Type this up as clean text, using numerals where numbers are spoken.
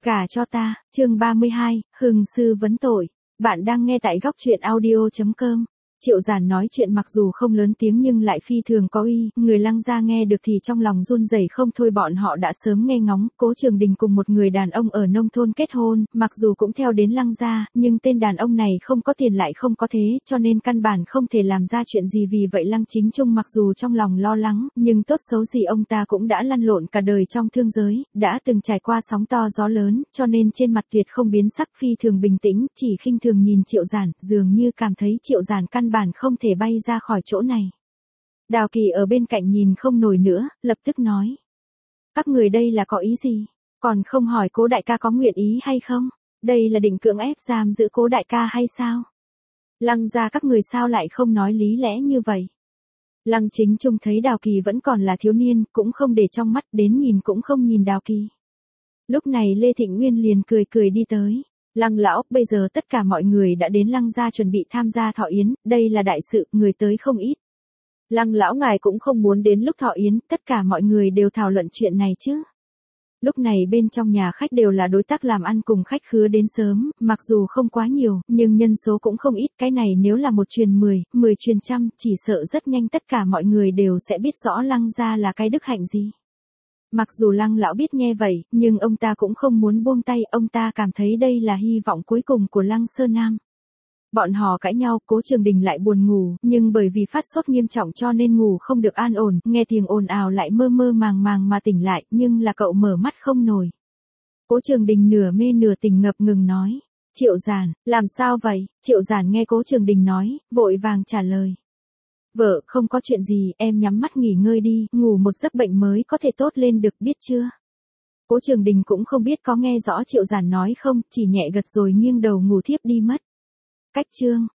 Gả cho ta, chương 32, Hừng sư vấn tội. Bạn đang nghe tại góc truyện audio.com. Triệu Giản nói chuyện mặc dù không lớn tiếng nhưng lại phi thường có uy, người Lăng gia nghe được thì trong lòng run rẩy không thôi. Bọn họ đã sớm nghe ngóng, Cố Trường Đình cùng một người đàn ông ở nông thôn kết hôn, mặc dù cũng theo đến Lăng gia, nhưng tên đàn ông này không có tiền lại không có thế, cho nên căn bản không thể làm ra chuyện gì. Vì vậy Lăng Chính Trung mặc dù trong lòng lo lắng, nhưng tốt xấu gì ông ta cũng đã lăn lộn cả đời trong thương giới, đã từng trải qua sóng to gió lớn, cho nên trên mặt tuyệt không biến sắc, phi thường bình tĩnh, chỉ khinh thường nhìn Triệu Giản, dường như cảm thấy Triệu Giản căn bản không thể bay ra khỏi chỗ này. Đào Kỳ ở bên cạnh nhìn không nổi nữa, lập tức nói. Các người đây là có ý gì? Còn không hỏi Cố đại ca có nguyện ý hay không? Đây là định cưỡng ép giam giữ Cố đại ca hay sao? Lăng gia các người sao lại không nói lý lẽ như vậy? Lăng Chính Trung thấy Đào Kỳ vẫn còn là thiếu niên, cũng không để trong mắt, đến nhìn cũng không nhìn Đào Kỳ. Lúc này Lê Thịnh Nguyên liền cười cười đi tới. Lăng lão, bây giờ tất cả mọi người đã đến Lăng gia chuẩn bị tham gia thọ yến, đây là đại sự, người tới không ít. Lăng lão ngài cũng không muốn đến lúc thọ yến, tất cả mọi người đều thảo luận chuyện này chứ. Lúc này bên trong nhà khách đều là đối tác làm ăn cùng khách khứa đến sớm, mặc dù không quá nhiều, nhưng nhân số cũng không ít, cái này nếu là một truyền 10, 10 truyền trăm, chỉ sợ rất nhanh tất cả mọi người đều sẽ biết rõ Lăng gia là cái đức hạnh gì. Mặc dù Lăng lão biết nghe vậy, nhưng ông ta cũng không muốn buông tay, ông ta cảm thấy đây là hy vọng cuối cùng của Lăng Sơn Nam. Bọn họ cãi nhau, Cố Trường Đình lại buồn ngủ, nhưng bởi vì phát sốt nghiêm trọng cho nên ngủ không được an ổn, nghe tiếng ồn ào lại mơ mơ màng màng mà tỉnh lại, nhưng là cậu mở mắt không nổi. Cố Trường Đình nửa mê nửa tỉnh ngập ngừng nói, Triệu Giản, làm sao vậy? Triệu Giản nghe Cố Trường Đình nói, vội vàng trả lời. Vợ, không có chuyện gì, em nhắm mắt nghỉ ngơi đi, ngủ một giấc bệnh mới có thể tốt lên được, biết chưa? Cố Trường Đình cũng không biết có nghe rõ Triệu Giản nói không, chỉ nhẹ gật rồi nghiêng đầu ngủ thiếp đi mất. Cách chương